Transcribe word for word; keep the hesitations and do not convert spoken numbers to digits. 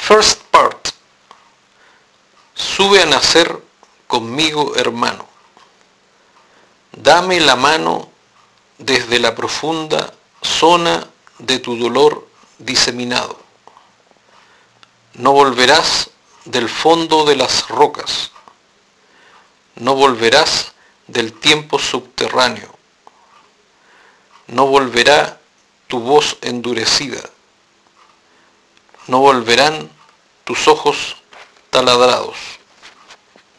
First part. Sube a nacer conmigo, hermano. Dame la mano desde la profunda zona de tu dolor diseminado. No volverás del fondo de las rocas. No volverás del tiempo subterráneo. No volverá tu voz endurecida. No volverán tus ojos taladrados.